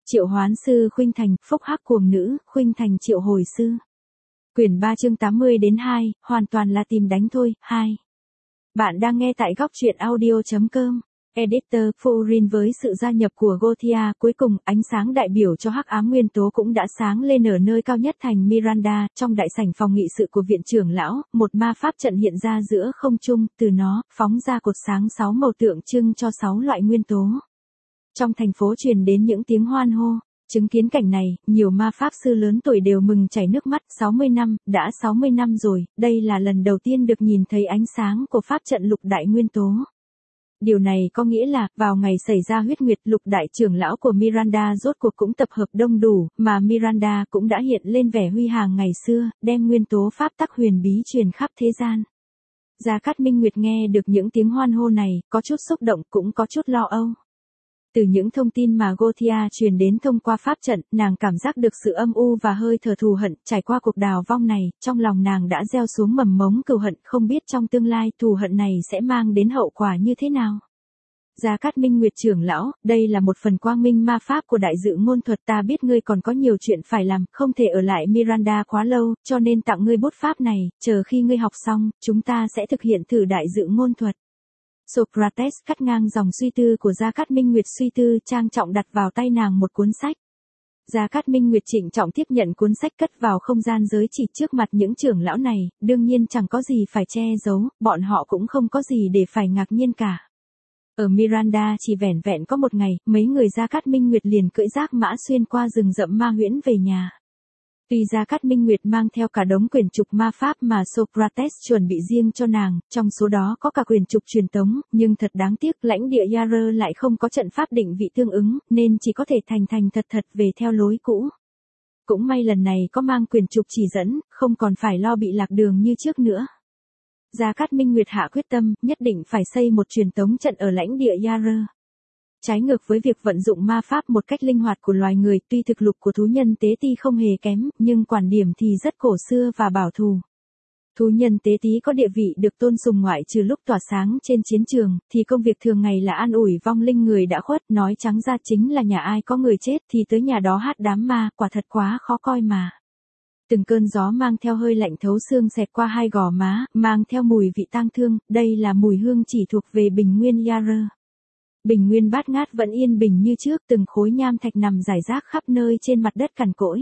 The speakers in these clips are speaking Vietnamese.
Triệu hoán sư khuynh thành, phúc hắc cuồng nữ, khuynh thành triệu hồi sư. Quyển 3 chương 80 đến 2, hoàn toàn là tìm đánh thôi, 2. Bạn đang nghe tại góc truyện audio.com. Editor Furin. Với sự gia nhập của Gothia, cuối cùng ánh sáng đại biểu cho hắc ám nguyên tố cũng đã sáng lên ở nơi cao nhất thành Miranda. Trong đại sảnh phòng nghị sự của viện trưởng lão, một ma pháp trận hiện ra giữa không trung, từ nó phóng ra cột sáng 6 màu tượng trưng cho 6 loại nguyên tố. Trong thành phố truyền đến những tiếng hoan hô. Chứng kiến cảnh này, nhiều ma pháp sư lớn tuổi đều mừng chảy nước mắt. 60 năm, đã 60 năm rồi, đây là lần đầu tiên được nhìn thấy ánh sáng của pháp trận lục đại nguyên tố. Điều này có nghĩa là, vào ngày xảy ra huyết nguyệt, lục đại trưởng lão của Miranda rốt cuộc cũng tập hợp đông đủ, mà Miranda cũng đã hiện lên vẻ huy hoàng ngày xưa, đem nguyên tố pháp tắc huyền bí truyền khắp thế gian. Gia Cát Minh Nguyệt nghe được những tiếng hoan hô này, có chút xúc động cũng có chút lo âu. Từ những thông tin mà Gothia truyền đến thông qua pháp trận, nàng cảm giác được sự âm u và hơi thở thù hận. Trải qua cuộc đào vong này, trong lòng nàng đã gieo xuống mầm mống cừu hận, không biết trong tương lai thù hận này sẽ mang đến hậu quả như thế nào. Gia Cát Minh Nguyệt trưởng lão, đây là một phần quang minh ma pháp của đại dự ngôn thuật, ta biết ngươi còn có nhiều chuyện phải làm, không thể ở lại Miranda quá lâu, cho nên tặng ngươi bút pháp này, chờ khi ngươi học xong, chúng ta sẽ thực hiện thử đại dự ngôn thuật. Socrates cắt ngang dòng suy tư của Gia Cát Minh Nguyệt, suy tư trang trọng đặt vào tay nàng một cuốn sách. Gia Cát Minh Nguyệt trịnh trọng tiếp nhận cuốn sách, cất vào không gian giới chỉ trước mặt những trưởng lão này, đương nhiên chẳng có gì phải che giấu, bọn họ cũng không có gì để phải ngạc nhiên cả. Ở Miranda chỉ vẻn vẹn có một ngày, mấy người Gia Cát Minh Nguyệt liền cưỡi giác mã xuyên qua rừng rậm ma huyễn về nhà. Tuy Gia Cát Minh Nguyệt mang theo cả đống quyển trục ma pháp mà Socrates chuẩn bị riêng cho nàng, trong số đó có cả quyển trục truyền tống, nhưng thật đáng tiếc lãnh địa Yarer lại không có trận pháp định vị tương ứng, nên chỉ có thể thành thật về theo lối cũ. Cũng may lần này có mang quyển trục chỉ dẫn, không còn phải lo bị lạc đường như trước nữa. Gia Cát Minh Nguyệt hạ quyết tâm, nhất định phải xây một truyền tống trận ở lãnh địa Yarer. Trái ngược với việc vận dụng ma pháp một cách linh hoạt của loài người, tuy thực lực của thú nhân tế ti không hề kém, nhưng quan điểm thì rất cổ xưa và bảo thủ. Thú nhân tế tí có địa vị được tôn sùng, ngoại trừ lúc tỏa sáng trên chiến trường, thì công việc thường ngày là an ủi vong linh người đã khuất, nói trắng ra chính là nhà ai có người chết thì tới nhà đó hát đám ma, quả thật quá khó coi mà. Từng cơn gió mang theo hơi lạnh thấu xương xẹt qua hai gò má, mang theo mùi vị tang thương, đây là mùi hương chỉ thuộc về bình nguyên Yarer. Bình nguyên bát ngát vẫn yên bình như trước, từng khối nham thạch nằm rải rác khắp nơi trên mặt đất cằn cỗi.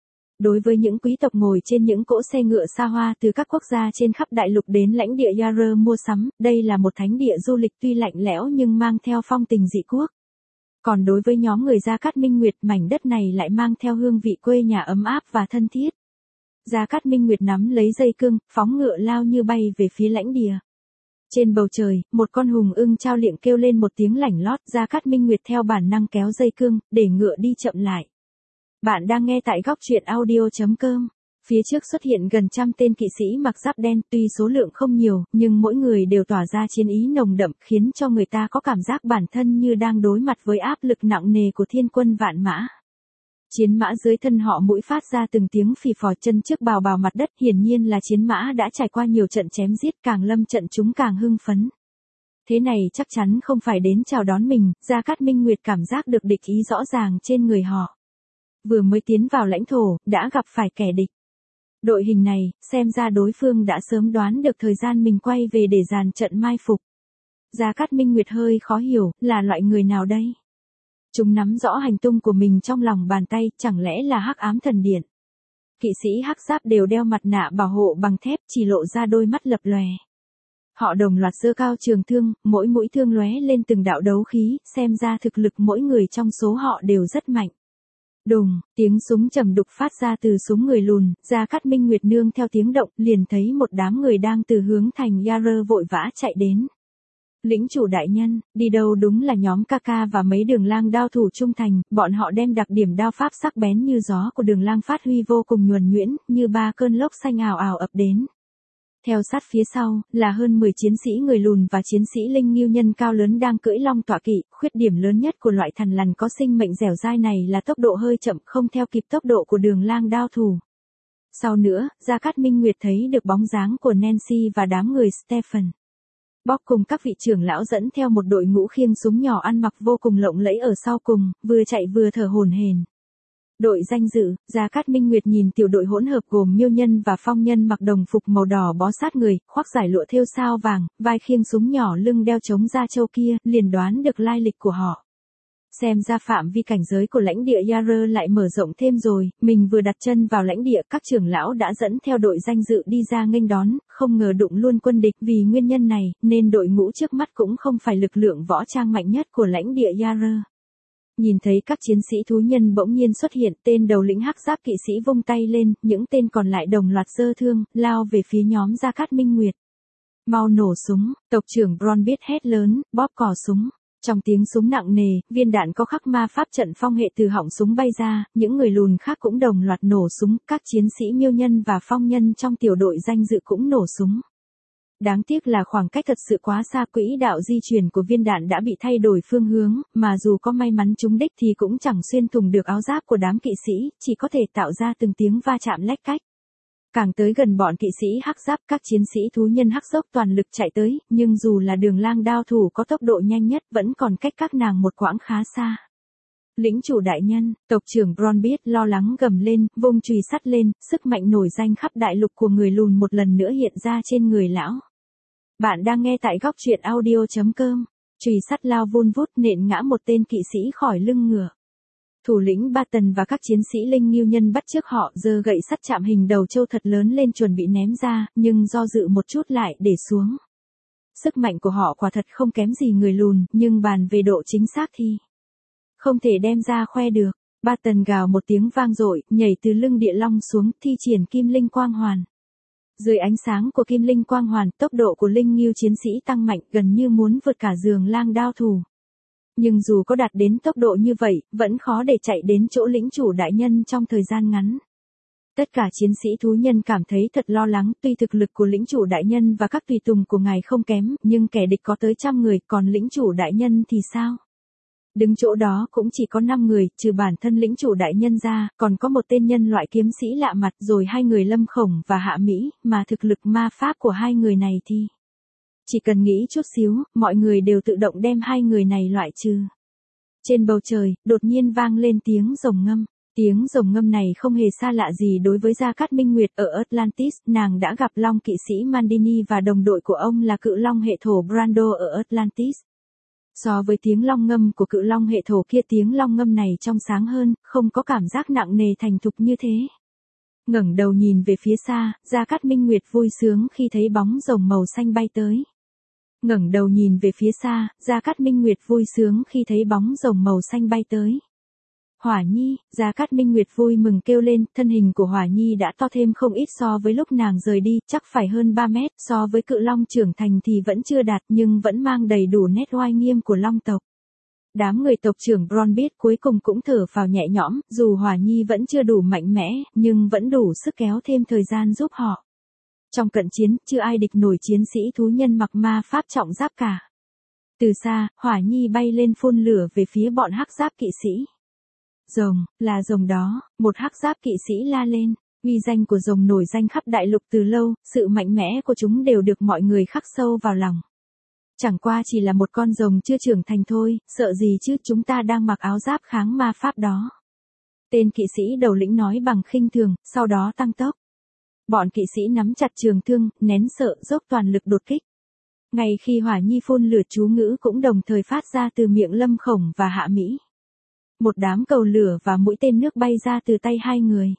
Đối với những quý tộc ngồi trên những cỗ xe ngựa xa hoa từ các quốc gia trên khắp đại lục đến lãnh địa Yarer mua sắm, đây là một thánh địa du lịch tuy lạnh lẽo nhưng mang theo phong tình dị quốc. Còn đối với nhóm người Gia Cát Minh Nguyệt, mảnh đất này lại mang theo hương vị quê nhà ấm áp và thân thiết. Gia Cát Minh Nguyệt nắm lấy dây cương, phóng ngựa lao như bay về phía lãnh địa. Trên bầu trời, một con hùng ưng trao liệng kêu lên một tiếng lảnh lót. Gia Cát Minh Nguyệt theo bản năng kéo dây cương, để ngựa đi chậm lại. Bạn đang nghe tại góc truyện audio.com. Phía trước xuất hiện gần 100 tên kỵ sĩ mặc giáp đen, tuy số lượng không nhiều, nhưng mỗi người đều tỏa ra chiến ý nồng đậm, khiến cho người ta có cảm giác bản thân như đang đối mặt với áp lực nặng nề của thiên quân vạn mã. Chiến mã dưới thân họ mũi phát ra từng tiếng phì phò, chân trước bào mặt đất, hiển nhiên là chiến mã đã trải qua nhiều trận chém giết, càng lâm trận chúng càng hưng phấn. Thế này chắc chắn không phải đến chào đón mình, Gia Cát Minh Nguyệt cảm giác được địch ý rõ ràng trên người họ. Vừa mới tiến vào lãnh thổ, đã gặp phải kẻ địch. Đội hình này, xem ra đối phương đã sớm đoán được thời gian mình quay về để dàn trận mai phục. Gia Cát Minh Nguyệt hơi khó hiểu, là loại người nào đây? Chúng nắm rõ hành tung của mình trong lòng bàn tay, chẳng lẽ là hắc ám thần điện? Kỵ sĩ hắc giáp đều đeo mặt nạ bảo hộ bằng thép, chỉ lộ ra đôi mắt lập lòe. Họ đồng loạt giơ cao trường thương, mỗi mũi thương lóe lên từng đạo đấu khí, xem ra thực lực mỗi người trong số họ đều rất mạnh. Đùng, tiếng súng trầm đục phát ra từ súng người lùn. Gia Cát Minh Nguyệt nương theo tiếng động, liền thấy một đám người đang từ hướng thành Yarer vội vã chạy đến. Lĩnh chủ đại nhân, đi đâu? Đúng là nhóm Kaka và mấy đường lang đao thủ trung thành, bọn họ đem đặc điểm đao pháp sắc bén như gió của đường lang phát huy vô cùng nhuần nhuyễn, như ba cơn lốc xanh ào ào ập đến. Theo sát phía sau, là hơn 10 chiến sĩ người lùn và chiến sĩ linh nghiêu nhân cao lớn đang cưỡi long tọa kỵ. Khuyết điểm lớn nhất của loại thằn lằn có sinh mệnh dẻo dai này là tốc độ hơi chậm, không theo kịp tốc độ của đường lang đao thủ. Sau nữa, Gia Cát Minh Nguyệt thấy được bóng dáng của Nancy và đám người Stephen. Bob cùng các vị trưởng lão dẫn theo một đội ngũ khiêng súng nhỏ ăn mặc vô cùng lộng lẫy ở sau cùng, vừa chạy vừa thở hổn hển. Đội danh dự, Gia Cát Minh Nguyệt nhìn tiểu đội hỗn hợp gồm Miêu Nhân và Phong Nhân mặc đồng phục màu đỏ bó sát người, khoác giải lụa thêu sao vàng, vai khiêng súng nhỏ lưng đeo chống da trâu kia, liền đoán được lai lịch của họ. Xem ra phạm vi cảnh giới của lãnh địa Yarer lại mở rộng thêm rồi, mình vừa đặt chân vào lãnh địa các trưởng lão đã dẫn theo đội danh dự đi ra nghênh đón, không ngờ đụng luôn quân địch vì nguyên nhân này, nên đội ngũ trước mắt cũng không phải lực lượng võ trang mạnh nhất của lãnh địa Yarer. Nhìn thấy các chiến sĩ thú nhân bỗng nhiên xuất hiện, tên đầu lĩnh hắc giáp kỵ sĩ vung tay lên, những tên còn lại đồng loạt giơ thương, lao về phía nhóm Gia Cát Minh Nguyệt. Mau nổ súng, tộc trưởng Bronbit hét lớn, bóp cò súng. Trong tiếng súng nặng nề, viên đạn có khắc ma pháp trận phong hệ từ họng súng bay ra, những người lùn khác cũng đồng loạt nổ súng, các chiến sĩ Miêu Nhân và Phong Nhân trong tiểu đội danh dự cũng nổ súng. Đáng tiếc là khoảng cách thật sự quá xa, quỹ đạo di chuyển của viên đạn đã bị thay đổi phương hướng, mà dù có may mắn trúng đích thì cũng chẳng xuyên thủng được áo giáp của đám kỵ sĩ, chỉ có thể tạo ra từng tiếng va chạm lách cách. Càng tới gần bọn kỵ sĩ hắc giáp, các chiến sĩ thú nhân hắc dốc toàn lực chạy tới, nhưng dù là đường lang đao thủ có tốc độ nhanh nhất vẫn còn cách các nàng một quãng khá xa. Lĩnh chủ đại nhân, tộc trưởng Bronbit lo lắng gầm lên, vung chùy sắt lên, sức mạnh nổi danh khắp đại lục của người lùn một lần nữa hiện ra trên người lão. Bạn đang nghe tại góc truyện audio.com. Chùy sắt lao vun vút nện ngã một tên kỵ sĩ khỏi lưng ngựa. Thủ lĩnh Barton và các chiến sĩ linh nghiêu nhân bắt chước họ giơ gậy sắt chạm hình đầu trâu thật lớn lên chuẩn bị ném ra, nhưng do dự một chút lại để xuống. Sức mạnh của họ quả thật không kém gì người lùn, nhưng bàn về độ chính xác thì không thể đem ra khoe được. Barton gào một tiếng vang dội, nhảy từ lưng địa long xuống, thi triển kim linh quang hoàn. Dưới ánh sáng của kim linh quang hoàn, tốc độ của linh nghiêu chiến sĩ tăng mạnh, gần như muốn vượt cả giường lang đao thủ. Nhưng dù có đạt đến tốc độ như vậy, vẫn khó để chạy đến chỗ lĩnh chủ đại nhân trong thời gian ngắn. Tất cả chiến sĩ thú nhân cảm thấy thật lo lắng, tuy thực lực của lĩnh chủ đại nhân và các tùy tùng của ngài không kém, nhưng kẻ địch có tới 100 người, còn lĩnh chủ đại nhân thì sao? Đứng chỗ đó cũng chỉ có 5 người, trừ bản thân lĩnh chủ đại nhân ra, còn có một tên nhân loại kiếm sĩ lạ mặt, rồi 2 người Lâm Khổng và Hạ Mỹ, mà thực lực ma pháp của 2 người này thì chỉ cần nghĩ chút xíu, mọi người đều tự động đem 2 người này loại trừ. Trên bầu trời, đột nhiên vang lên tiếng rồng ngâm. Tiếng rồng ngâm này không hề xa lạ gì đối với Gia Cát Minh Nguyệt ở Atlantis, nàng đã gặp Long kỵ sĩ Mandini và đồng đội của ông là cự long hệ thổ Brando ở Atlantis. So với tiếng long ngâm của cự long hệ thổ kia, tiếng long ngâm này trong sáng hơn, không có cảm giác nặng nề thành thục như thế. Ngẩng đầu nhìn về phía xa, Gia Cát Minh Nguyệt vui sướng khi thấy bóng rồng màu xanh bay tới. Ngẩng đầu nhìn về phía xa, Gia Cát Minh Nguyệt vui sướng khi thấy bóng rồng màu xanh bay tới. Hỏa Nhi, Gia Cát Minh Nguyệt vui mừng kêu lên, thân hình của Hỏa Nhi đã to thêm không ít so với lúc nàng rời đi, chắc phải hơn 3 mét, so với cự long trưởng thành thì vẫn chưa đạt nhưng vẫn mang đầy đủ nét oai nghiêm của long tộc. Đám người tộc trưởng Bronbit cuối cùng cũng thở phào nhẹ nhõm, dù Hỏa Nhi vẫn chưa đủ mạnh mẽ, nhưng vẫn đủ sức kéo thêm thời gian giúp họ. Trong cận chiến, chưa ai địch nổi chiến sĩ thú nhân mặc ma pháp trọng giáp cả. Từ xa, Hỏa Nhi bay lên phun lửa về phía bọn hắc giáp kỵ sĩ. Rồng, là rồng đó, một hắc giáp kỵ sĩ la lên. Uy danh của rồng nổi danh khắp đại lục từ lâu, sự mạnh mẽ của chúng đều được mọi người khắc sâu vào lòng. Chẳng qua chỉ là một con rồng chưa trưởng thành thôi, sợ gì chứ, chúng ta đang mặc áo giáp kháng ma pháp đó. Tên kỵ sĩ đầu lĩnh nói bằng khinh thường, sau đó tăng tốc. Bọn kỵ sĩ nắm chặt trường thương, nén sợ, dốc toàn lực đột kích. Ngay khi Hỏa Nhi phun lửa, chú ngữ cũng đồng thời phát ra từ miệng Lâm Khổng và Hạ Mỹ. Một đám cầu lửa và mũi tên nước bay ra từ tay 2 người.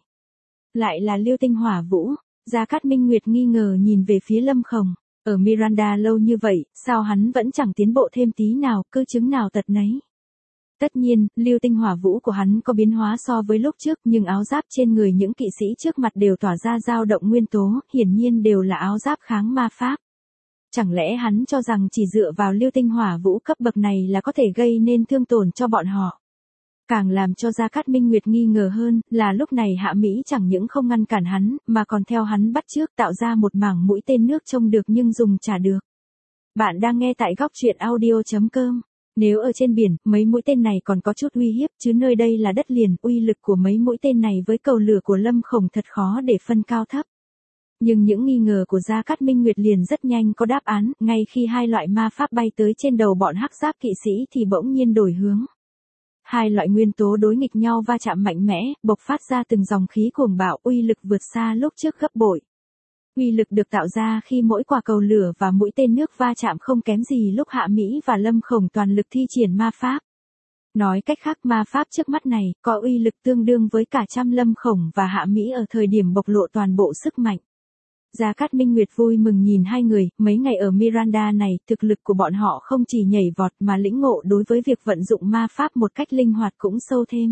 Lại là Lưu Tinh Hỏa Vũ. Gia Cát Minh Nguyệt nghi ngờ nhìn về phía Lâm Khổng. Ở Miranda lâu như vậy, sao hắn vẫn chẳng tiến bộ thêm tí nào, cứ chứng nào tật nấy. Tất nhiên, Lưu Tinh Hỏa Vũ của hắn có biến hóa so với lúc trước, nhưng áo giáp trên người những kỵ sĩ trước mặt đều tỏa ra dao động nguyên tố, hiển nhiên đều là áo giáp kháng ma pháp. Chẳng lẽ hắn cho rằng chỉ dựa vào Lưu Tinh Hỏa Vũ cấp bậc này là có thể gây nên thương tổn cho bọn họ? Càng làm cho Gia Cát Minh Nguyệt nghi ngờ hơn, là lúc này Hạ Mỹ chẳng những không ngăn cản hắn, mà còn theo hắn bắt chước tạo ra một mảng mũi tên nước trông được nhưng dùng chả được. Bạn đang nghe tại góc truyện audio.com. Nếu ở trên biển, mấy mũi tên này còn có chút uy hiếp, chứ nơi đây là đất liền, uy lực của mấy mũi tên này với cầu lửa của Lâm Khổng thật khó để phân cao thấp. Nhưng những nghi ngờ của Gia Cát Minh Nguyệt liền rất nhanh có đáp án, ngay khi hai loại ma pháp bay tới trên đầu bọn hắc giáp kỵ sĩ thì bỗng nhiên đổi hướng. Hai loại nguyên tố đối nghịch nhau va chạm mạnh mẽ, bộc phát ra từng dòng khí cuồng bạo, uy lực vượt xa lúc trước gấp bội. Uy lực được tạo ra khi mỗi quả cầu lửa và mũi tên nước va chạm không kém gì lúc Hạ Mỹ và Lâm Khổng toàn lực thi triển ma pháp. Nói cách khác, ma pháp trước mắt này có uy lực tương đương với cả trăm Lâm Khổng và Hạ Mỹ ở thời điểm bộc lộ toàn bộ sức mạnh. Gia Cát Minh Nguyệt vui mừng nhìn hai người, mấy ngày ở Miranda này, thực lực của bọn họ không chỉ nhảy vọt mà lĩnh ngộ đối với việc vận dụng ma pháp một cách linh hoạt cũng sâu thêm.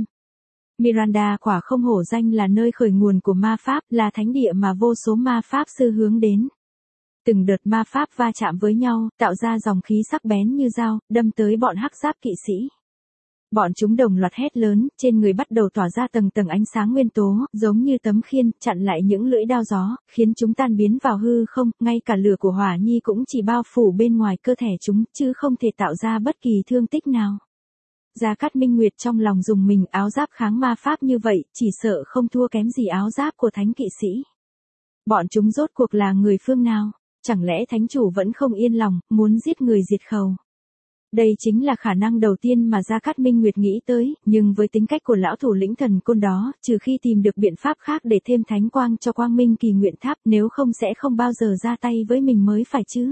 Miranda quả không hổ danh là nơi khởi nguồn của ma pháp, là thánh địa mà vô số ma pháp sư hướng đến. Từng đợt ma pháp va chạm với nhau, tạo ra dòng khí sắc bén như dao, đâm tới bọn hắc giáp kỵ sĩ. Bọn chúng đồng loạt hét lớn, trên người bắt đầu tỏa ra tầng tầng ánh sáng nguyên tố, giống như tấm khiên, chặn lại những lưỡi đao gió, khiến chúng tan biến vào hư không, ngay cả lửa của hỏa nhi cũng chỉ bao phủ bên ngoài cơ thể chúng, chứ không thể tạo ra bất kỳ thương tích nào. Gia Cát Minh Nguyệt trong lòng dùng mình, áo giáp kháng ma pháp như vậy, chỉ sợ không thua kém gì áo giáp của thánh kỵ sĩ. Bọn chúng rốt cuộc là người phương nào? Chẳng lẽ thánh chủ vẫn không yên lòng, muốn giết người diệt khẩu? Đây chính là khả năng đầu tiên mà Gia Cát Minh Nguyệt nghĩ tới, nhưng với tính cách của lão thủ lĩnh thần côn đó, trừ khi tìm được biện pháp khác để thêm thánh quang cho Quang Minh Kỳ Nguyện Tháp, nếu không sẽ không bao giờ ra tay với mình mới phải chứ.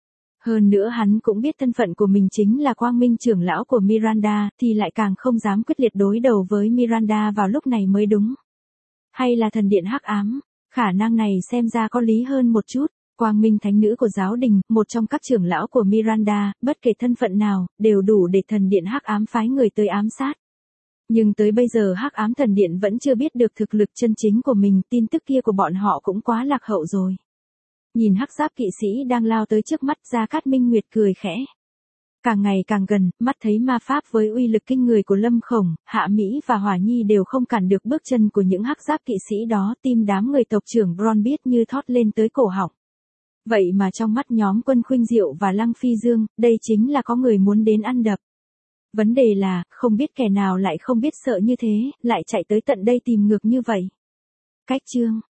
Hơn nữa hắn cũng biết thân phận của mình chính là Quang Minh trưởng lão của Miranda, thì lại càng không dám quyết liệt đối đầu với Miranda vào lúc này mới đúng. Hay là thần điện hắc ám? Khả năng này xem ra có lý hơn một chút. Quang Minh thánh nữ của giáo đình, một trong các trưởng lão của Miranda, bất kể thân phận nào, đều đủ để thần điện hắc ám phái người tới ám sát. Nhưng tới bây giờ hắc ám thần điện vẫn chưa biết được thực lực chân chính của mình, tin tức kia của bọn họ cũng quá lạc hậu rồi. Nhìn hắc giáp kỵ sĩ đang lao tới trước mắt, Gia Cát Minh Nguyệt cười khẽ. Càng ngày càng gần, mắt thấy ma pháp với uy lực kinh người của Lâm Khổng, Hạ Mỹ và Hỏa Nhi đều không cản được bước chân của những hắc giáp kỵ sĩ đó, tim đám người tộc trưởng Bron biết như thót lên tới cổ họng. Vậy mà trong mắt nhóm Quân Khuynh Diệu và Lăng Phi Dương, đây chính là có người muốn đến ăn đập. Vấn đề là, không biết kẻ nào lại không biết sợ như thế, lại chạy tới tận đây tìm ngược như vậy. Cách chương